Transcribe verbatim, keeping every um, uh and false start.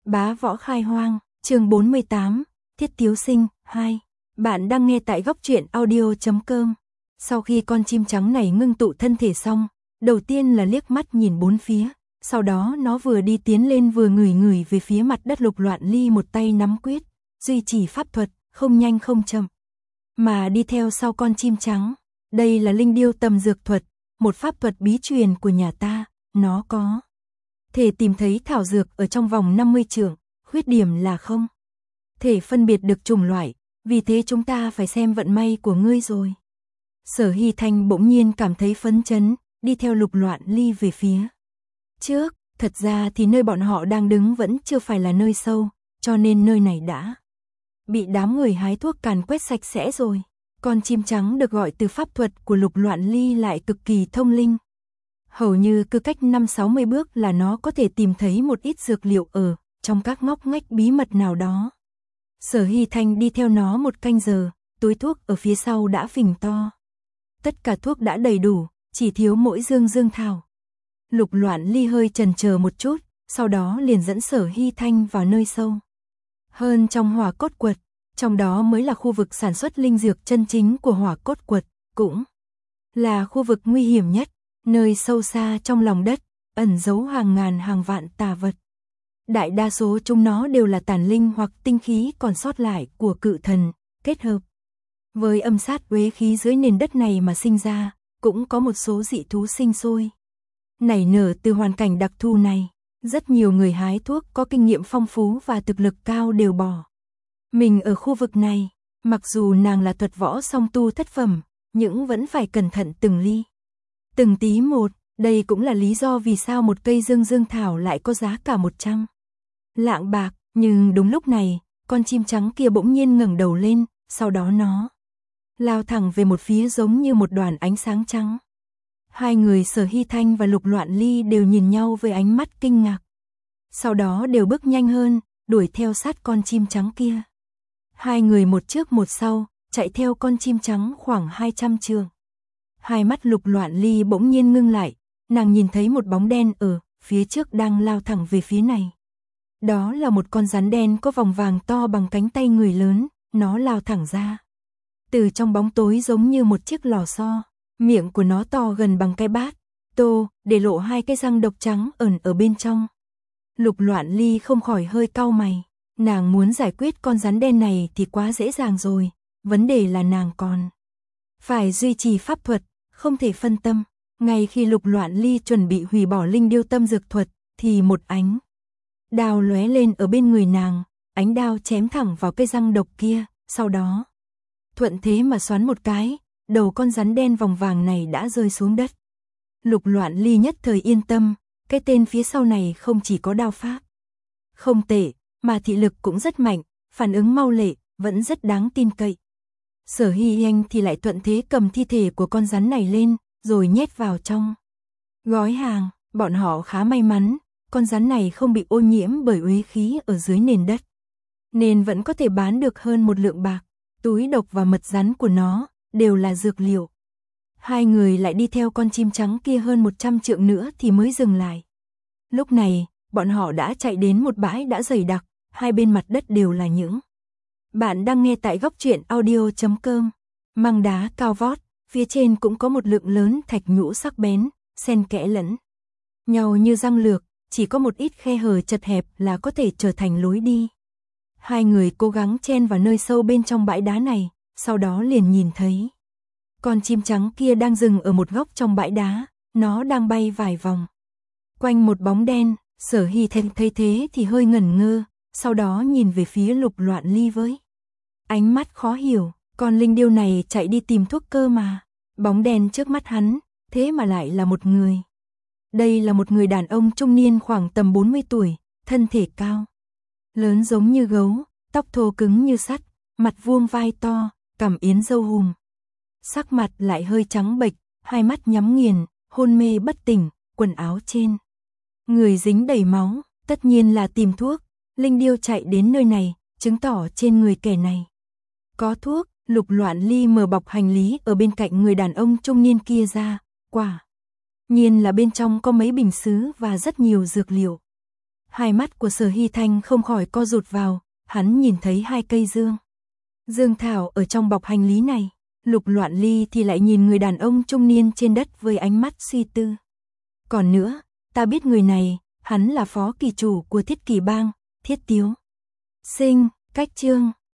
Bá Võ Khai Hoang, chương bốn mươi tám, Thiết Tiếu Sinh, hai. Bạn đang nghe tại góc truyện audio chấm com. Sau khi con chim trắng này ngưng tụ thân thể xong, đầu tiên là liếc mắt nhìn bốn phía, sau đó nó vừa đi tiến lên vừa ngửi ngửi về phía mặt đất. Lục Loạn Ly một tay nắm quyết, duy trì pháp thuật, không nhanh không chậm, mà đi theo sau con chim trắng. Đây là linh điêu tầm dược thuật, một pháp thuật bí truyền của nhà ta, nó có thể tìm thấy thảo dược ở trong vòng năm mươi trượng, khuyết điểm là không thể phân biệt được chủng loại, vì thế chúng ta phải xem vận may của ngươi rồi. Sở Hy Thanh bỗng nhiên cảm thấy phấn chấn, đi theo Lục Loạn Ly về phía trước. Thật ra thì nơi bọn họ đang đứng vẫn chưa phải là nơi sâu, cho nên nơi này đã bị đám người hái thuốc càn quét sạch sẽ rồi. Con chim trắng được gọi từ pháp thuật của Lục Loạn Ly lại cực kỳ thông linh. Hầu như cứ cách năm sáu mươi bước là nó có thể tìm thấy một ít dược liệu ở trong các ngóc ngách bí mật nào đó. Sở Hy Thanh đi theo nó một canh giờ, túi thuốc ở phía sau đã phình to. Tất cả thuốc đã đầy đủ, chỉ thiếu mỗi dương dương thảo. Lục Loạn Ly hơi chần chờ một chút, sau đó liền dẫn Sở Hy Thanh vào nơi sâu hơn trong Hỏa Cốt Quật, trong đó mới là khu vực sản xuất linh dược chân chính của Hỏa Cốt Quật, cũng là khu vực nguy hiểm nhất, nơi sâu xa trong lòng đất, ẩn giấu hàng ngàn hàng vạn tà vật. Đại đa số chúng nó đều là tàn linh hoặc tinh khí còn sót lại của cự thần, kết hợp với âm sát uế khí dưới nền đất này mà sinh ra, cũng có một số dị thú sinh sôi nảy nở từ hoàn cảnh đặc thù này. Rất nhiều người hái thuốc có kinh nghiệm phong phú và thực lực cao đều bỏ mình ở khu vực này, mặc dù nàng là thuật võ song tu thất phẩm, nhưng vẫn phải cẩn thận từng ly từng tí một. Đây cũng là lý do vì sao một cây dương dương thảo lại có giá cả một trăm lạng bạc. Nhưng đúng lúc này, con chim trắng kia bỗng nhiên ngẩng đầu lên, sau đó nó lao thẳng về một phía giống như một đoàn ánh sáng trắng. Hai người Sở Hy Thanh và Lục Loạn Ly đều nhìn nhau với ánh mắt kinh ngạc, sau đó đều bước nhanh hơn, đuổi theo sát con chim trắng kia. Hai người một trước một sau, chạy theo con chim trắng khoảng hai trăm trượng. Hai mắt Lục Loạn Ly bỗng nhiên ngưng lại, nàng nhìn thấy một bóng đen ở phía trước đang lao thẳng về phía này. Đó là một con rắn đen có vòng vàng to bằng cánh tay người lớn, nó lao thẳng ra từ trong bóng tối giống như một chiếc lò xo, miệng của nó to gần bằng cái bát tô, để lộ hai cái răng độc trắng ẩn ở bên trong. Lục Loạn Ly không khỏi hơi cau mày, nàng muốn giải quyết con rắn đen này thì quá dễ dàng rồi, vấn đề là nàng còn phải duy trì pháp thuật, không thể phân tâm. Ngay khi Lục Loạn Ly chuẩn bị hủy bỏ linh điêu tâm dược thuật, thì một ánh đao lóe lên ở bên người nàng, ánh đao chém thẳng vào cái răng độc kia, sau đó thuận thế mà xoắn một cái, đầu con rắn đen vòng vàng này đã rơi xuống đất. Lục Loạn Ly nhất thời yên tâm, cái tên phía sau này không chỉ có đao pháp không tệ, mà thị lực cũng rất mạnh, phản ứng mau lẹ, vẫn rất đáng tin cậy. Sở Hy Thanh thì lại thuận thế cầm thi thể của con rắn này lên, rồi nhét vào trong gói hàng. Bọn họ khá may mắn, con rắn này không bị ô nhiễm bởi uế khí ở dưới nền đất, nên vẫn có thể bán được hơn một lượng bạc. Túi độc và mật rắn của nó đều là dược liệu. Hai người lại đi theo con chim trắng kia hơn một trăm trượng nữa thì mới dừng lại. Lúc này, bọn họ đã chạy đến một bãi đã dày đặc, hai bên mặt đất đều là những. Bạn đang nghe tại góc truyện audio chấm com. Măng đá cao vót, phía trên cũng có một lượng lớn thạch nhũ sắc bén, xen kẽ lẫn nhau như răng lược, chỉ có một ít khe hở chật hẹp là có thể trở thành lối đi. Hai người cố gắng chen vào nơi sâu bên trong bãi đá này, sau đó liền nhìn thấy con chim trắng kia đang dừng ở một góc trong bãi đá, nó đang bay vài vòng quanh một bóng đen. Sở Hy Thanh thấy thế thì hơi ngẩn ngơ, sau đó nhìn về phía Lục Loạn Ly với ánh mắt khó hiểu, con linh điêu này chạy đi tìm thuốc cơ mà. Bóng đen trước mắt hắn, thế mà lại là một người. Đây là một người đàn ông trung niên khoảng tầm bốn mươi tuổi, thân thể cao lớn giống như gấu, tóc thô cứng như sắt, mặt vuông vai to, cằm yến râu hùm. Sắc mặt lại hơi trắng bệch, hai mắt nhắm nghiền, hôn mê bất tỉnh, quần áo trên người dính đầy máu, tất nhiên là tìm thuốc. Linh điêu chạy đến nơi này, chứng tỏ trên người kẻ này có thuốc. Lục Loạn Ly mở bọc hành lý ở bên cạnh người đàn ông trung niên kia ra, quả nhiên là bên trong có mấy bình sứ và rất nhiều dược liệu. Hai mắt của Sở Hy Thanh không khỏi co rụt vào, hắn nhìn thấy hai cây dương. Dương thảo ở trong bọc hành lý này, Lục Loạn Ly thì lại nhìn người đàn ông trung niên trên đất với ánh mắt suy tư. Còn nữa, ta biết người này, hắn là phó kỳ chủ của Thiết Kỷ Bang, Thiết Tiếu Sinh, cách chương.